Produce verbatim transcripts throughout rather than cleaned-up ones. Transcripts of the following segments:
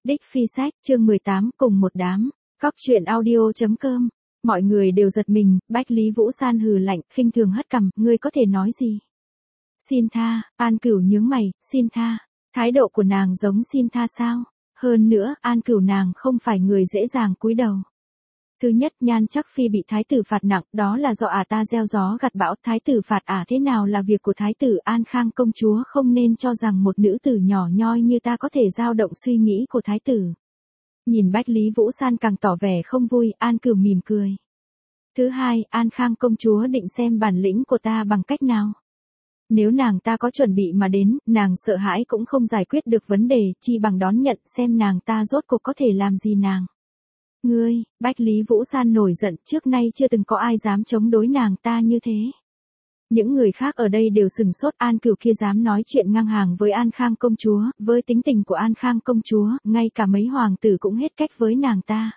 Đích Phi Sách, chương mười tám, cùng một đám. Cóc truyện audio.com. Mọi người đều giật mình, Bách Lý Vũ San hừ lạnh, khinh thường hất cằm, ngươi có thể nói gì? Xin tha, An Cửu nhướng mày, xin tha. Thái độ của nàng giống xin tha sao? Hơn nữa, An Cửu nàng không phải người dễ dàng cúi đầu. Thứ nhất, Nhan Chắc Phi bị thái tử phạt nặng, đó là do ả ta gieo gió gặt bão, thái tử phạt ả thế nào là việc của thái tử. An Khang công chúa không nên cho rằng một nữ tử nhỏ nhoi như ta có thể dao động suy nghĩ của thái tử. Nhìn Bách Lý Vũ San càng tỏ vẻ không vui, An Cửu mỉm cười. Thứ hai, An Khang công chúa định xem bản lĩnh của ta bằng cách nào? Nếu nàng ta có chuẩn bị mà đến, nàng sợ hãi cũng không giải quyết được vấn đề, chi bằng đón nhận xem nàng ta rốt cuộc có thể làm gì nàng. Ngươi, Bách Lý Vũ San nổi giận, trước nay chưa từng có ai dám chống đối nàng ta như thế. Những người khác ở đây đều sừng sốt, An Cửu kia dám nói chuyện ngang hàng với An Khang công chúa, với tính tình của An Khang công chúa, ngay cả mấy hoàng tử cũng hết cách với nàng ta.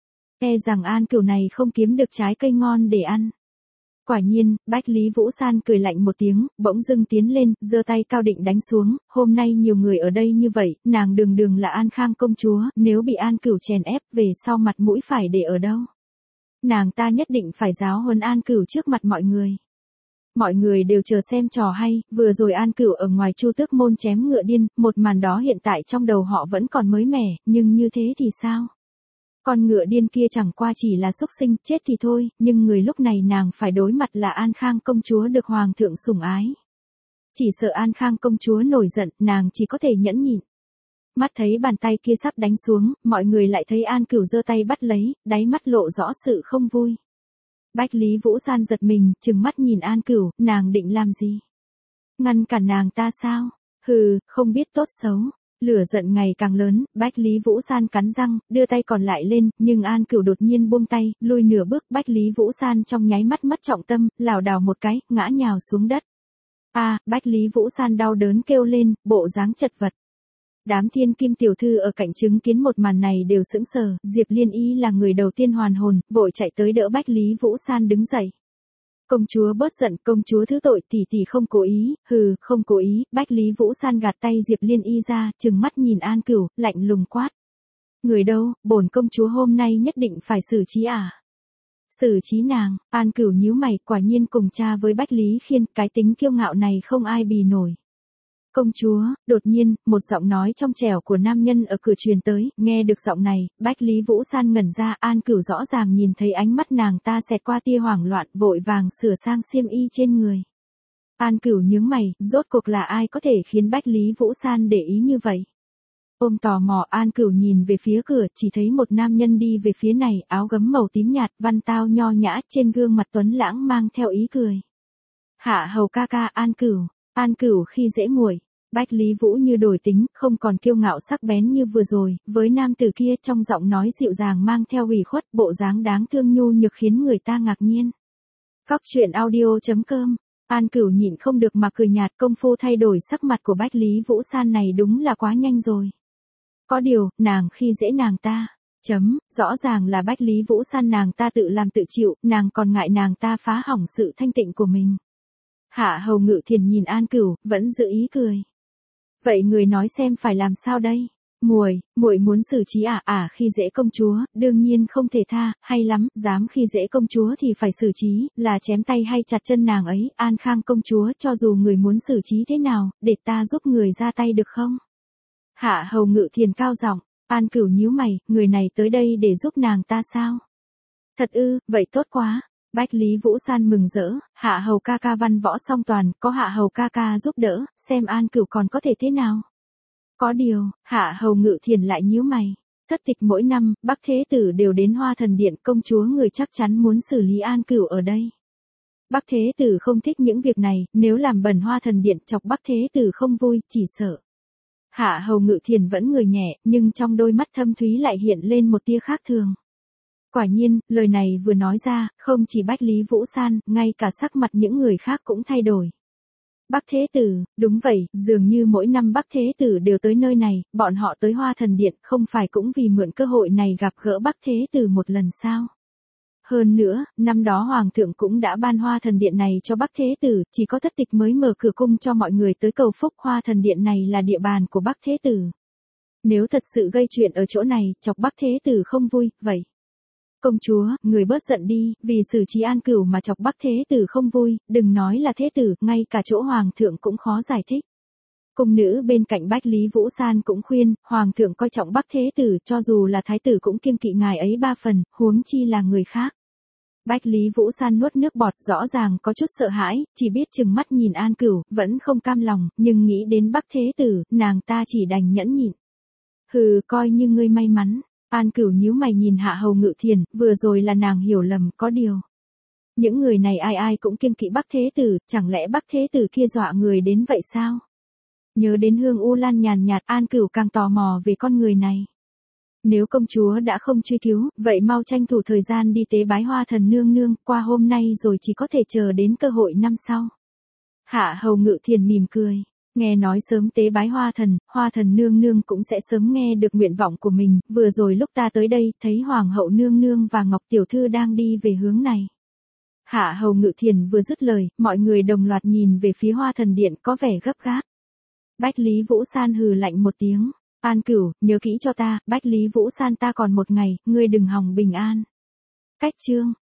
E rằng An Cửu này không kiếm được trái cây ngon để ăn. Quả nhiên, Bách Lý Vũ San cười lạnh một tiếng, bỗng dưng tiến lên, giơ tay cao định đánh xuống, hôm nay nhiều người ở đây như vậy, nàng đường đường là An Khang công chúa, nếu bị An Cửu chèn ép, về sau mặt mũi phải để ở đâu? Nàng ta nhất định phải giáo huấn An Cửu trước mặt mọi người. Mọi người đều chờ xem trò hay, vừa rồi An Cửu ở ngoài Chu Tước môn chém ngựa điên, một màn đó hiện tại trong đầu họ vẫn còn mới mẻ, nhưng như thế thì sao? Con ngựa điên kia chẳng qua chỉ là xúc sinh, chết thì thôi, nhưng người lúc này nàng phải đối mặt là An Khang công chúa được hoàng thượng sủng ái. Chỉ sợ An Khang công chúa nổi giận, nàng chỉ có thể nhẫn nhịn. Mắt thấy bàn tay kia sắp đánh xuống, mọi người lại thấy An Cửu giơ tay bắt lấy, đáy mắt lộ rõ sự không vui. Bách Lý Vũ San giật mình, trừng mắt nhìn An Cửu, nàng định làm gì? Ngăn cản nàng ta sao? Hừ, không biết tốt xấu. Lửa giận ngày càng lớn, Bách Lý Vũ San cắn răng, đưa tay còn lại lên, nhưng An Cửu đột nhiên buông tay, lùi nửa bước, Bách Lý Vũ San trong nháy mắt mất trọng tâm, lảo đảo một cái, ngã nhào xuống đất. A, à, Bách Lý Vũ San đau đớn kêu lên, bộ dáng chật vật. Đám thiên kim tiểu thư ở cạnh chứng kiến một màn này đều sững sờ, Diệp Liên Y là người đầu tiên hoàn hồn, vội chạy tới đỡ Bách Lý Vũ San đứng dậy. Công chúa bớt giận, công chúa thứ tội, tỷ tỷ không cố ý, hừ, không cố ý. Bách Lý Vũ San gạt tay Diệp Liên Y ra, trừng mắt nhìn An Cửu, lạnh lùng quát. Người đâu, bổn công chúa hôm nay nhất định phải xử trí à? Xử trí nàng? An Cửu nhíu mày, quả nhiên cùng cha với Bách Lý Khiên, cái tính kiêu ngạo này không ai bì nổi. Công chúa, đột nhiên, một giọng nói trong trẻo của nam nhân ở cửa truyền tới, nghe được giọng này, Bách Lý Vũ San ngẩn ra, An Cửu rõ ràng nhìn thấy ánh mắt nàng ta xẹt qua tia hoảng loạn, vội vàng sửa sang xiêm y trên người. An Cửu nhướng mày, rốt cuộc là ai có thể khiến Bách Lý Vũ San để ý như vậy? Ôm tò mò, An Cửu nhìn về phía cửa, chỉ thấy một nam nhân đi về phía này, áo gấm màu tím nhạt, văn tao nho nhã, trên gương mặt tuấn lãng mang theo ý cười. Hạ hầu ca ca, An Cửu. An Cửu khi dễ muội. Bách Lý Vũ như đổi tính, không còn kiêu ngạo sắc bén như vừa rồi, với nam tử kia trong giọng nói dịu dàng mang theo ủy khuất, bộ dáng đáng thương nhu nhược khiến người ta ngạc nhiên. Cóc truyện audio.com. An Cửu nhịn không được mà cười nhạt, công phu thay đổi sắc mặt của Bách Lý Vũ San này đúng là quá nhanh rồi. Có điều, nàng khi dễ nàng ta. Chấm, rõ ràng là Bách Lý Vũ San nàng ta tự làm tự chịu, nàng còn ngại nàng ta phá hỏng sự thanh tịnh của mình. Hạ hầu Ngự Thiền nhìn An Cửu, vẫn giữ ý cười. Vậy người nói xem phải làm sao đây? Muội, muội muốn xử trí à? À, khi dễ công chúa, đương nhiên không thể tha, hay lắm, dám khi dễ công chúa thì phải xử trí, là chém tay hay chặt chân nàng ấy. An Khang công chúa, cho dù người muốn xử trí thế nào, để ta giúp người ra tay được không? Hạ hầu Ngự Thiền cao giọng. An Cửu nhíu mày, người này tới đây để giúp nàng ta sao? Thật ư, vậy tốt quá. Bách Lý Vũ San mừng rỡ, Hạ hầu ca ca văn võ song toàn, có Hạ hầu ca ca giúp đỡ, xem An Cửu còn có thể thế nào. Có điều, Hạ hầu Ngự Thiền lại nhíu mày. Thất tịch mỗi năm, Bắc Thế Tử đều đến Hoa Thần Điện, công chúa người chắc chắn muốn xử lý An Cửu ở đây. Bắc Thế Tử không thích những việc này, nếu làm bẩn Hoa Thần Điện chọc Bắc Thế Tử không vui, chỉ sợ. Hạ hầu Ngự Thiền vẫn người nhẹ, nhưng trong đôi mắt thâm thúy lại hiện lên một tia khác thường. Quả nhiên, lời này vừa nói ra, không chỉ Bách Lý Vũ San, ngay cả sắc mặt những người khác cũng thay đổi. Bắc Thế Tử, đúng vậy, dường như mỗi năm Bắc Thế Tử đều tới nơi này, bọn họ tới Hoa Thần Điện, không phải cũng vì mượn cơ hội này gặp gỡ Bắc Thế Tử một lần sao? Hơn nữa, năm đó Hoàng thượng cũng đã ban Hoa Thần Điện này cho Bắc Thế Tử, chỉ có thất tịch mới mở cửa cung cho mọi người tới cầu phúc. Hoa Thần Điện này là địa bàn của Bắc Thế Tử. Nếu thật sự gây chuyện ở chỗ này, chọc Bắc Thế Tử không vui, vậy. Công chúa, người bớt giận đi, vì xử trí An Cửu mà chọc Bắc Thế Tử không vui, đừng nói là Thế Tử, ngay cả chỗ Hoàng thượng cũng khó giải thích. Cung nữ bên cạnh Bách Lý Vũ San cũng khuyên, Hoàng thượng coi trọng Bắc Thế Tử, cho dù là Thái tử cũng kiêng kỵ ngài ấy ba phần, huống chi là người khác. Bách Lý Vũ San nuốt nước bọt, rõ ràng có chút sợ hãi, chỉ biết chừng mắt nhìn An Cửu, vẫn không cam lòng, nhưng nghĩ đến Bắc Thế Tử, nàng ta chỉ đành nhẫn nhịn. Hừ, coi như ngươi may mắn. An Cửu nhíu mày nhìn Hạ Hầu Ngự Thiền, vừa rồi là nàng hiểu lầm, có điều. Những người này ai ai cũng kiêng kỵ Bắc Thế Tử, chẳng lẽ Bắc Thế Tử kia dọa người đến vậy sao? Nhớ đến Hương U Lan nhàn nhạt, An Cửu càng tò mò về con người này. Nếu công chúa đã không truy cứu, vậy mau tranh thủ thời gian đi tế bái Hoa Thần nương nương, qua hôm nay rồi chỉ có thể chờ đến cơ hội năm sau. Hạ Hầu Ngự Thiền mỉm cười. Nghe nói sớm tế bái Hoa Thần, Hoa Thần nương nương cũng sẽ sớm nghe được nguyện vọng của mình, vừa rồi lúc ta tới đây, thấy Hoàng hậu nương nương và Ngọc Tiểu Thư đang đi về hướng này. Hạ Hầu Ngự Thiền vừa dứt lời, mọi người đồng loạt nhìn về phía Hoa Thần Điện có vẻ gấp gáp. Bách Lý Vũ San hừ lạnh một tiếng. An Cửu, nhớ kỹ cho ta, Bách Lý Vũ San ta còn một ngày, ngươi đừng hòng bình an. Cách chương.